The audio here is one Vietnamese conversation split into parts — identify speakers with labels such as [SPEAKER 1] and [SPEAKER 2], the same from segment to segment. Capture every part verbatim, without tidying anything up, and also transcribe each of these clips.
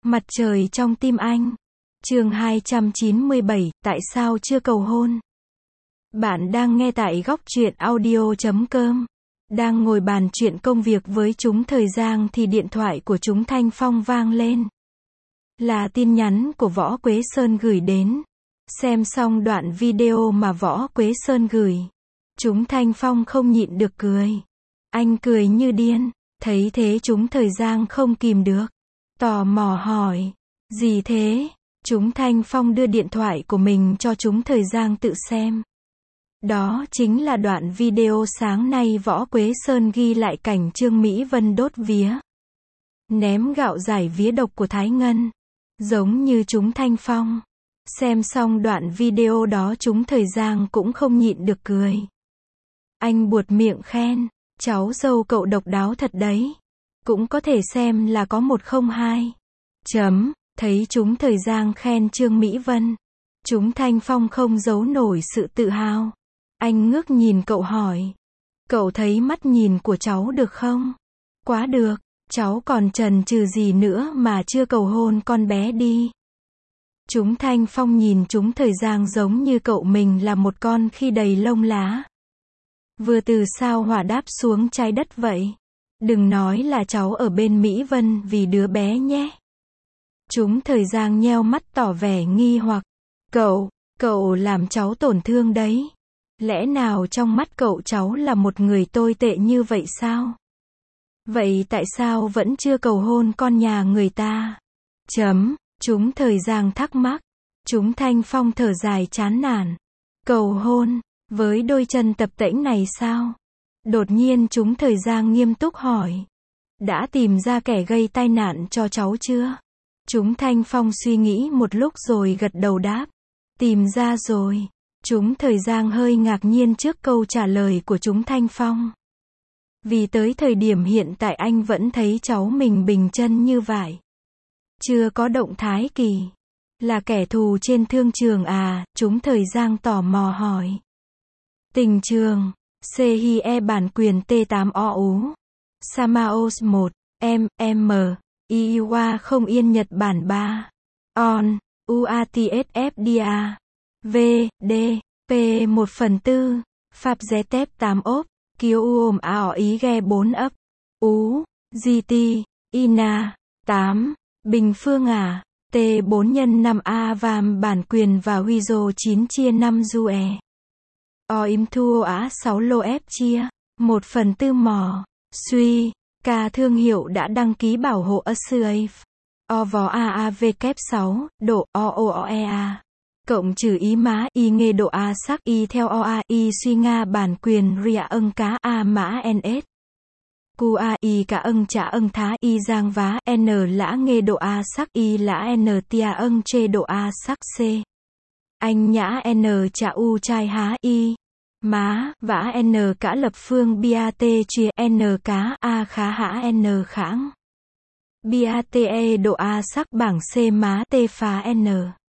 [SPEAKER 1] Mặt trời trong tim anh. Chương hai trăm chín mươi bảy, tại sao chưa cầu hôn? Bạn đang nghe tại góc truyện audio chấm com. Đang ngồi bàn chuyện công việc với chúng thời gian thì điện thoại của chúng Thanh Phong vang lên. Là tin nhắn của Võ Quế Sơn gửi đến. Xem xong đoạn video mà Võ Quế Sơn gửi, chúng Thanh Phong không nhịn được cười. Anh cười như điên. Thấy thế chúng thời gian không kìm được, tò mò hỏi, gì thế? Chúng Thanh Phong đưa điện thoại của mình cho chúng thời gian tự xem. Đó chính là đoạn video sáng nay Võ Quế Sơn ghi lại cảnh Trương Mỹ Vân đốt vía, ném gạo giải vía độc của Thái Ngân. Giống như chúng Thanh Phong. Xem xong đoạn video đó chúng thời gian cũng không nhịn được cười. Anh buột miệng khen, cháu dâu cậu độc đáo thật đấy. Cũng có thể xem là có một không hai. Chấm, thấy chúng thời gian khen Trương Mỹ Vân. Chúng Thanh Phong không giấu nổi sự tự hào. Anh ngước nhìn cậu hỏi, cậu thấy mắt nhìn của cháu được không? Quá được, cháu còn chần chừ gì nữa mà chưa cầu hôn con bé đi. Chúng Thanh Phong nhìn chúng thời gian giống như cậu mình là một con khi đầy lông lá, vừa từ sao hỏa đáp xuống trái đất vậy. Đừng nói là cháu ở bên Mỹ Vân vì đứa bé nhé. Chúng thời gian nheo mắt tỏ vẻ nghi hoặc. Cậu, cậu làm cháu tổn thương đấy. Lẽ nào trong mắt cậu cháu là một người tồi tệ như vậy sao? Vậy tại sao vẫn chưa cầu hôn con nhà người ta? Chấm, chúng thời gian thắc mắc. Chúng Thanh Phong thở dài chán nản. Cầu hôn, với đôi chân tập tễnh này sao? Đột nhiên chúng thời gian nghiêm túc hỏi. Đã tìm ra kẻ gây tai nạn cho cháu chưa? Chúng Thanh Phong suy nghĩ một lúc rồi gật đầu đáp. Tìm ra rồi. Chúng thời gian hơi ngạc nhiên trước câu trả lời của chúng Thanh Phong. Vì tới thời điểm hiện tại anh vẫn thấy cháu mình bình chân như vậy. Chưa có động thái kỳ. Là kẻ thù trên thương trường à? Chúng thời gian tò mò hỏi. Tình trường. xê i e bản quyền T tám O U. Samaos một. M. M. Iwa không yên Nhật Bản ba. On. u a tê ét ép đê a. V. D. P một phần tư. Pháp Zé Tép tám ốp. Kiêu ôm ảo ý ghe bốn ấp. Ú. giê tê. Ina. tám. Bình Phương à. T bốn nhân năm A Vam bản quyền và Wizo chín chia năm du e. O im thu á sáu lô ép chia. một phần tư mò. Suy. Ca thương hiệu đã đăng ký bảo hộ a ét a ép. O vò a a v kép sáu. Độ O O O E A. Cộng trừ ý má y nghê độ A sắc y theo O A y suy Nga bản quyền ria âng cá A mã N S. Cu A y cả âng trả âng thá y giang vá N lã nghê độ A sắc y lã N tia âng chê độ A sắc C. Anh nhã N trả U trai há y. Má, vã N cả lập phương bia T chia N cá A khá hã N khãng. Bia T E độ A sắc bảng C má T phá N.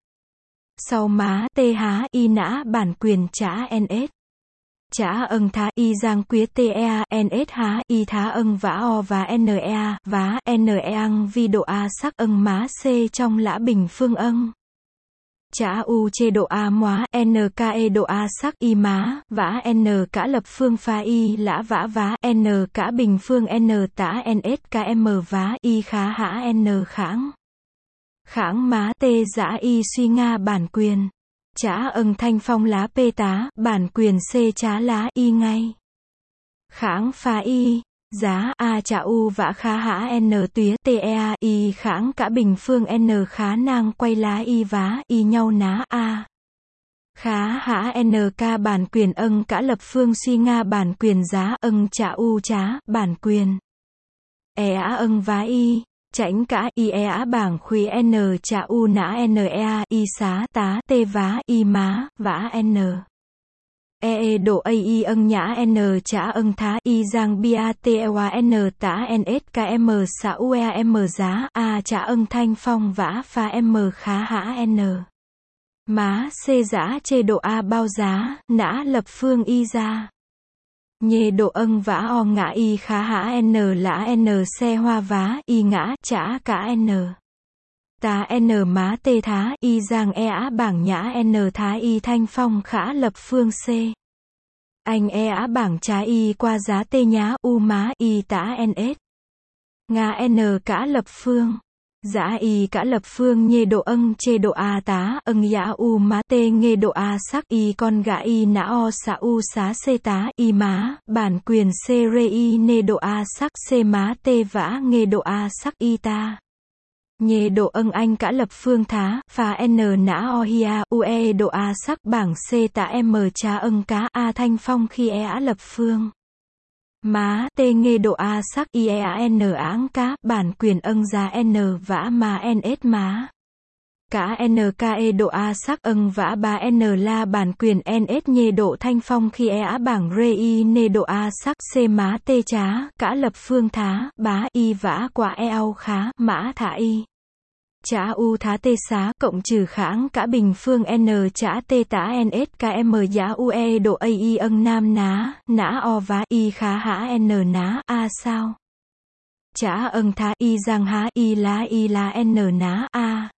[SPEAKER 1] Sau má T há y nã bản quyền trả N S. Trả âng thá y giang quía T E A N S há y thá âng vã O và N E A vá N E ăng vi độ A sắc âng má C trong lã bình phương âng. Trả U chê độ A móa N K E độ A sắc y má vã N cả lập phương pha y lã vã vá N cả bình phương N tả N S K M vá y khá hã N khãng. Khãng má T giã y suy Nga bản quyền. Chả âng Thanh Phong lá P tá, bản quyền C chá lá y ngay. Khãng phá y, giá A chả U vã khá hã N tuyết T E A y khãng cả bình phương N khá nang quay lá y vá y nhau ná A. Khá hã N K bản quyền âng cả lập phương suy Nga bản quyền giá âng chả U chá, bản quyền. E á âng vá y. Chảnh cả y e á bảng khuy N chả U nã N E A y xá tá T vá y má vã N. E E độ A y âng nhã N chả âng thá y giang bia T E wa N tả N S K M xá U E A M giá A chả âng Thanh Phong vã pha M khá hã N. Má C giã chê độ A bao giá, nã lập phương y ra. Nhê độ âng vã O ngã y khá hã N lã N xe hoa vá y ngã chả cả N. Tá n má tê thá y giang e á bảng nhã n thá y thanh phong khả lập phương c. Anh e á bảng trái y qua giá tê nhá u má y tả ns. Nga n cả lập phương. Giã y cả lập phương nhê độ ân chê độ a tá ân giã u má tê nghê độ a sắc y con gã y nã o xá u xá c tá y má, bản quyền c rê y nê độ a sắc c má tê vã nghê độ a sắc y ta. Nhê độ ân anh cả lập phương thá, phá n nã o hia, u e độ a sắc bảng c tạ m trá ân cá a thanh phong khi e á lập phương. Má, tê nghê độ a sắc i e a n áng cá, bản quyền ân giá n vã mà ns má. Cả n k e độ a sắc ân vã ba n la bản quyền ns nhê độ thanh phong khi e á bảng rê y nê độ a sắc c má tê trá, cả lập phương thá, bá y vã quả e ao khá, mã thả y. Chả u thá tê xá, cộng trừ kháng cả bình phương n chả tê tả ns km giá u e độ a y ân nam ná, nã o vá y khá hã n ná, a sao. Chả ân thá y giang há y lá y lá n ná, a.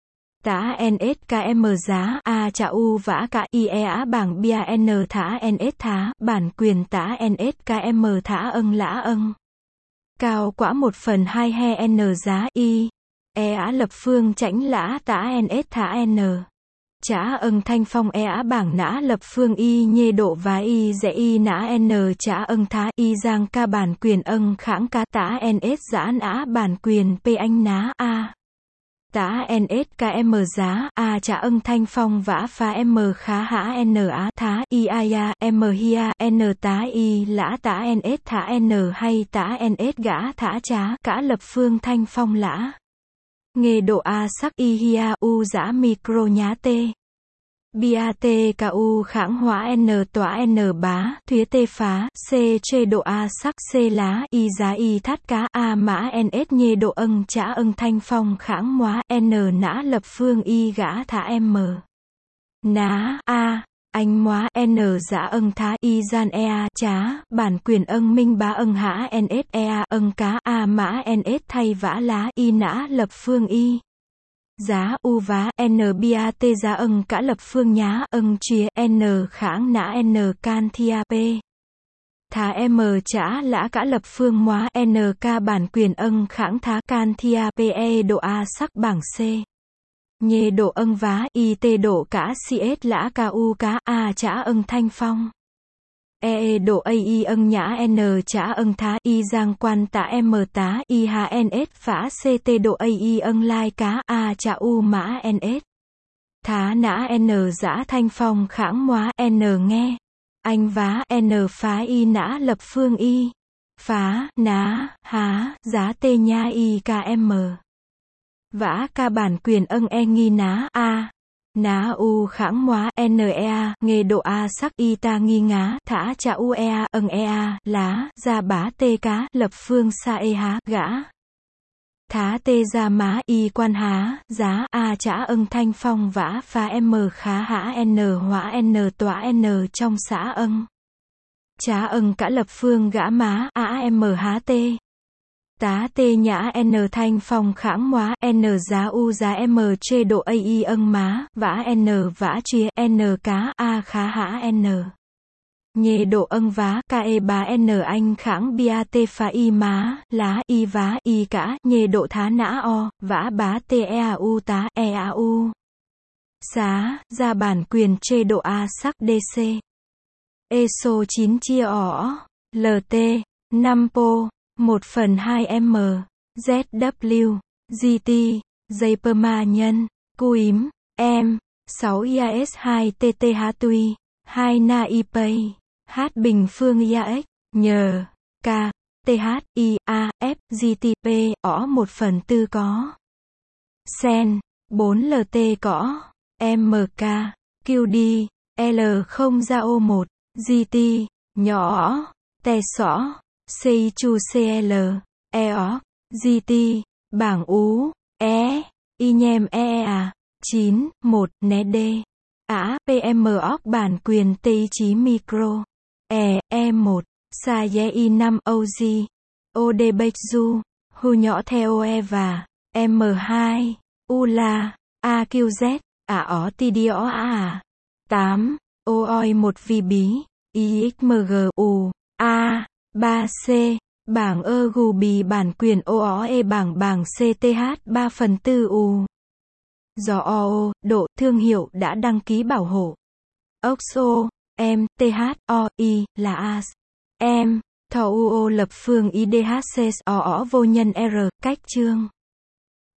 [SPEAKER 1] Tả ns km giá, a chả u vã cả y e á bảng bia n thả ns thá, bản quyền tả ns km thả ân lã ân. Cao quả một phần hai he n giá y. E á lập phương chảnh lã tả ns thả n. Chả ân thanh phong e á bảng nã lập phương y nhê độ và y dễ y nã n chả ân thá y giang ca bản quyền ân kháng cá tả ns giã nã bản quyền p anh ná a. Tả ns km giá a chả ân thanh phong vã phá m khá hã n á thá y a ya m hia n tá y lã tả ns thả n hay tả ns gã thả chá cả lập phương thanh phong lã. Nghê độ a sắc y hia u giã micro nhá tê. Bia tê ca u kháng hóa n tỏa n bá, thuế tê phá, c chê độ a sắc c lá, y giá y thát cá a mã ns nhê độ ân chả ân thanh phong kháng hóa n nã lập phương y gã thả m. Ná, a. Anh móa n giã ân thá y gian ea chá, bản quyền ân minh bá ân hã ns ea ân cá a mã ns thay vã lá y nã lập phương y. Giá u vá n bia tê giá ân cả lập phương nhá ân chia n kháng nã n can thia p. Thá m chả lã cả lập phương móa n k bản quyền ân kháng thá can thia p e độ a sắc bảng c. Nhê độ ân vá y tê độ cả cs lã ca u cá a chả ân thanh phong. E độ a y ân nhã n chả ân thá y giang quan tả m tá y hà ns phá ct độ a y ân lai cá a chả u mã ns. Thá nã n giã thanh phong kháng móa n nghe. Anh vá n phá y nã lập phương y. Phá, ná, há, giá tê nha y km. Vã ca bản quyền ân e nghi ná a. Ná u kháng móa nea, nghê độ a sắc y ta nghi ngá, thả chả u ea, ân ea, lá, ra bá tê cá, lập phương sa e há, gã. Thá tê ra má y quan há, giá a chả ân thanh phong vã phá m khá hã n hóa n tỏa n trong xã ân. Chả ân cả lập phương gã má a m há tê. Tá tê nhã n thanh phong kháng móa n giá u giá m chê độ a y ân má, vã n vã chia n cá a khá hã n. Nhê độ ân vá k e ba n anh kháng bia tê phá y má, lá y vá y cả, nhê độ thá nã o, vã bá tê e a u tá e a u. Xá, ra bản quyền chê độ a sắc dc. E số chín chia ỏ, lt, năm po. một phần hai m, zw, gt, dây perma nhân, cuím, m, sáu i a s hai t t h tuy, hai na ipay, h bình phương i a x, nhờ, k, th, i, a, f, gt, p, ỏ một phần tư có. Sen, bốn lt có, mk, qd, l không ra o một, gt, nhỏ, tè xỏ. C chu cl, e o, gt, bảng ú, e, y nhem e à, chín, một, né d, ả, pm óc bản quyền tây chí micro, e, e một, xa ye y năm og, od bách du, hu nhỏ theo e và, m hai, U la, A Q Z, A ó T D O A. tám. O oi một vi bí, I X M G U, A, ba C, bảng ơ gù bì bản quyền O ó E bảng bảng C T H ba phần tư U. Do o o, độ, thương hiệu đã đăng ký bảo hộ. Oxo, M, T H, O, I, là A S. M, thọ U O lập phương I D H C, O ó vô nhân R, cách chương.